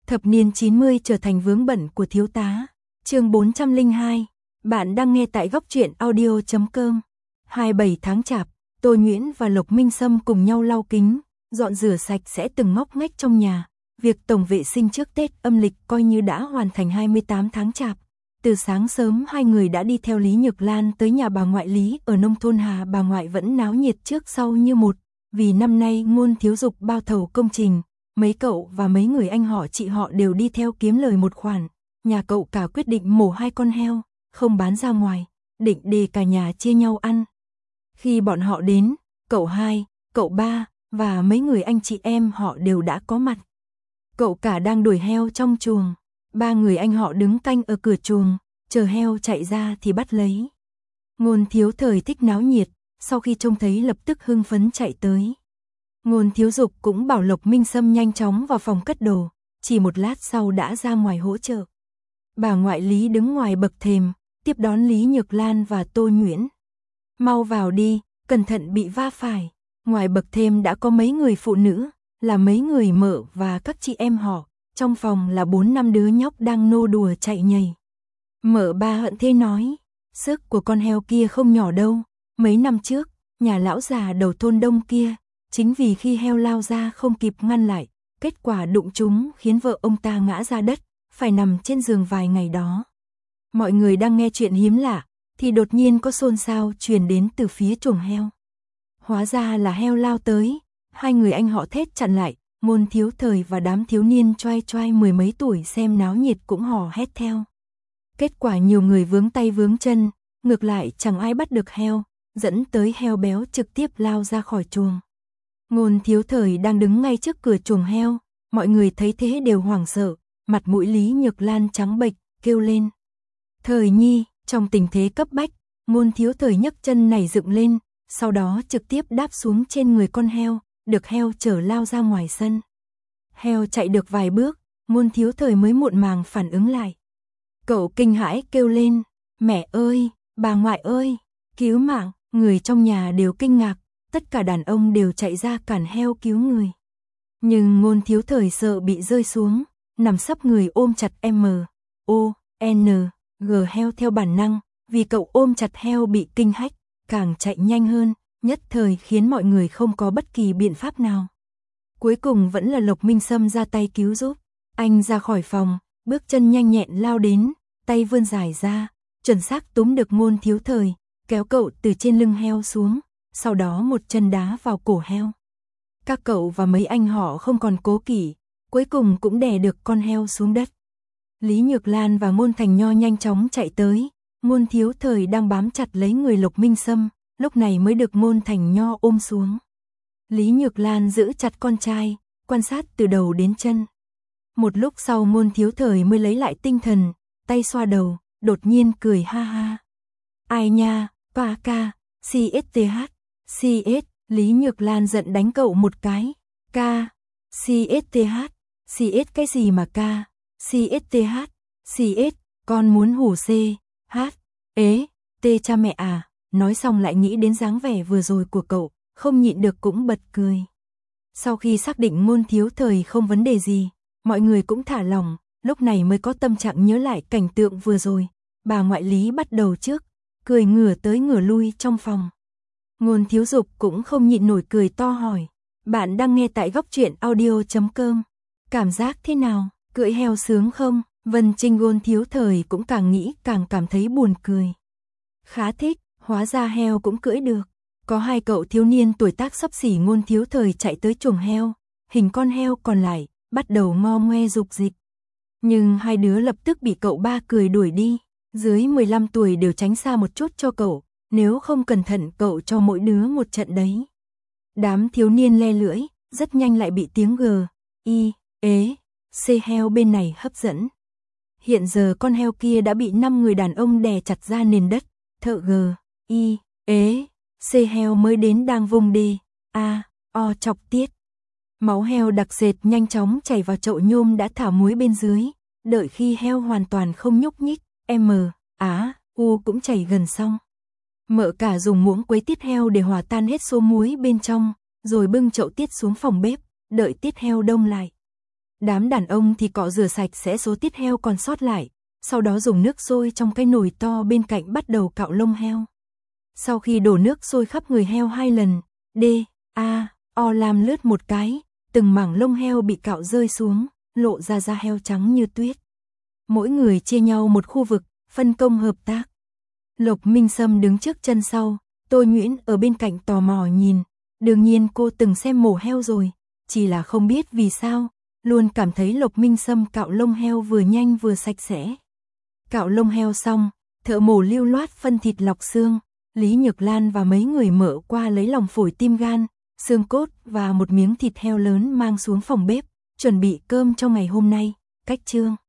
Thập niên 90 trở thành vướng bận của thiếu tá. Chương 402. Bạn đang nghe tại góc truyện audio.com. 27 tháng Chạp, Tô Nhuyễn và Lộc Minh Sâm cùng nhau lau kính, dọn rửa sạch sẽ từng ngóc ngách trong nhà. Việc tổng vệ sinh trước Tết âm lịch coi như đã hoàn thành 28 tháng Chạp. Từ sáng sớm hai người đã đi theo Lý Nhược Lan tới nhà bà ngoại Lý ở nông thôn Hà. Bà ngoại vẫn náo nhiệt trước sau như một, vì năm nay Ngôn Thiếu Dục bao thầu công trình. Mấy cậu và mấy người anh họ chị họ đều đi theo kiếm lời một khoản. Nhà cậu cả quyết định mổ 2 con heo, không bán ra ngoài, định để cả nhà chia nhau ăn. Khi bọn họ đến, cậu hai, cậu ba và mấy người anh chị em họ đều đã có mặt. Cậu cả đang đuổi heo trong chuồng, 3 người anh họ đứng canh ở cửa chuồng, chờ heo chạy ra thì bắt lấy. Ngôn Thiếu Thời thích náo nhiệt, sau khi trông thấy lập tức hưng phấn chạy tới. Ngôn Thiếu Dục cũng bảo Lộc Minh Sâm nhanh chóng vào phòng cất đồ, chỉ một lát sau đã ra ngoài hỗ trợ. Bà ngoại Lý đứng ngoài bậc thềm, tiếp đón Lý Nhược Lan và Tô Nhuyễn. Mau vào đi, cẩn thận bị va phải. Ngoài bậc thềm đã có mấy người phụ nữ, là mấy người mợ và các chị em họ. Trong phòng là 4-5 đứa nhóc đang nô đùa chạy nhảy. Mợ ba hận thế nói, sức của con heo kia không nhỏ đâu. Mấy năm trước, nhà lão già đầu thôn đông kia, chính vì khi heo lao ra không kịp ngăn lại, kết quả đụng trúng khiến vợ ông ta ngã ra đất, phải nằm trên giường vài ngày đó. Mọi người đang nghe chuyện hiếm lạ, thì đột nhiên có xôn xao truyền đến từ phía chuồng heo. Hóa ra là heo lao tới, hai người anh họ thét chặn lại. Ngôn Thiếu Thời và đám thiếu niên choai choai mười mấy tuổi xem náo nhiệt cũng hò hét theo. Kết quả nhiều người vướng tay vướng chân, ngược lại chẳng ai bắt được heo, dẫn tới heo béo trực tiếp lao ra khỏi chuồng. Ngôn Thiếu Thời đang đứng ngay trước cửa chuồng heo, mọi người thấy thế đều hoảng sợ, mặt mũi Lý Nhược Lan trắng bệch, kêu lên. Thời nhi, trong tình thế cấp bách, Ngôn Thiếu Thời nhấc chân này dựng lên, sau đó trực tiếp đáp xuống trên người con heo, được heo chở lao ra ngoài sân. Heo chạy được vài bước, Ngôn Thiếu Thời mới muộn màng phản ứng lại. Cậu kinh hãi kêu lên, mẹ ơi, bà ngoại ơi, cứu mạng, người trong nhà đều kinh ngạc, tất cả đàn ông đều chạy ra cản heo cứu người. Nhưng Ngôn Thiếu Thời sợ bị rơi xuống, nằm sấp người ôm chặt M.O.N.G heo theo bản năng, vì cậu ôm chặt heo bị kinh hách, càng chạy nhanh hơn, nhất thời khiến mọi người không có bất kỳ biện pháp nào. Cuối cùng vẫn là Lộc Minh Sâm ra tay cứu giúp. Anh ra khỏi phòng, bước chân nhanh nhẹn lao đến, tay vươn dài ra, chuẩn xác túm được Ngôn Thiếu Thời, kéo cậu từ trên lưng heo xuống, sau đó một chân đá vào cổ heo. Các cậu và mấy anh họ không còn cố kỵ, cuối cùng cũng đè được con heo xuống đất. Lý Nhược Lan và Ngôn Thành Nho nhanh chóng chạy tới, Ngôn Thiếu Thời đang bám chặt lấy người Lộc Minh Sâm, lúc này mới được Ngôn Thành Nho ôm xuống. Lý Nhược Lan giữ chặt con trai, quan sát từ đầu đến chân. Một lúc sau Ngôn Thiếu Thời mới lấy lại tinh thần, tay xoa đầu, đột nhiên cười ha ha. Ai nha, pa ca, CSTH, CS, Lý Nhược Lan giận đánh cậu một cái. Ca, CSTH, CS cái gì mà ca, CSTH, CS, con muốn hủ C, H, ế, T cha mẹ à. Nói xong lại nghĩ đến dáng vẻ vừa rồi của cậu, không nhịn được cũng bật cười. Sau khi xác định Ngôn Thiếu Thời không vấn đề gì, mọi người cũng thả lỏng, lúc này mới có tâm trạng nhớ lại cảnh tượng vừa rồi. Bà ngoại Lý bắt đầu trước, cười ngửa tới ngửa lui trong phòng. Ngôn Thiếu Dục cũng không nhịn nổi cười to hỏi, bạn đang nghe tại góc truyện audio.com. Cảm giác thế nào, cưỡi heo sướng không? Vân Trinh Ngôn Thiếu Thời cũng càng nghĩ càng cảm thấy buồn cười. Khá thích, hóa ra heo cũng cưỡi được. Có 2 cậu thiếu niên tuổi tác xấp xỉ Ngôn Thiếu Thời chạy tới chuồng heo, hình con heo còn lại, bắt đầu ngo ngoe dục dịch. Nhưng 2 đứa lập tức bị cậu ba cười đuổi đi, dưới 15 tuổi đều tránh xa một chút cho cậu, nếu không cẩn thận cậu cho mỗi đứa một trận đấy. Đám thiếu niên le lưỡi, rất nhanh lại bị tiếng G, I, ế, C heo bên này hấp dẫn. Hiện giờ con heo kia đã bị 5 người đàn ông đè chặt ra nền đất, thợ G, I, ế, C heo mới đến đang vùng D, A, O chọc tiết. Máu heo đặc sệt nhanh chóng chảy vào chậu nhôm đã thả muối bên dưới, đợi khi heo hoàn toàn không nhúc nhích, M, Á, U cũng chảy gần xong. Mợ cả dùng muỗng quấy tiết heo để hòa tan hết số muối bên trong, rồi bưng chậu tiết xuống phòng bếp, đợi tiết heo đông lại. Đám đàn ông thì cọ rửa sạch sẽ số tiết heo còn sót lại, sau đó dùng nước sôi trong cái nồi to bên cạnh bắt đầu cạo lông heo. Sau khi đổ nước sôi khắp người heo 2 lần, làm lướt một cái, từng mảng lông heo bị cạo rơi xuống, lộ ra da heo trắng như tuyết. Mỗi người chia nhau một khu vực, phân công hợp tác. Lộc Minh Sâm đứng trước chân sau, Tôi Nguyễn ở bên cạnh tò mò nhìn. Đương nhiên cô từng xem mổ heo rồi, chỉ là không biết vì sao, luôn cảm thấy Lộc Minh Sâm cạo lông heo vừa nhanh vừa sạch sẽ. Cạo lông heo xong, thợ mổ lưu loát phân thịt lọc xương, Lý Nhược Lan và mấy người mở qua lấy lòng phổi tim gan, xương cốt và một miếng thịt heo lớn mang xuống phòng bếp, chuẩn bị cơm cho ngày hôm nay. Cách chương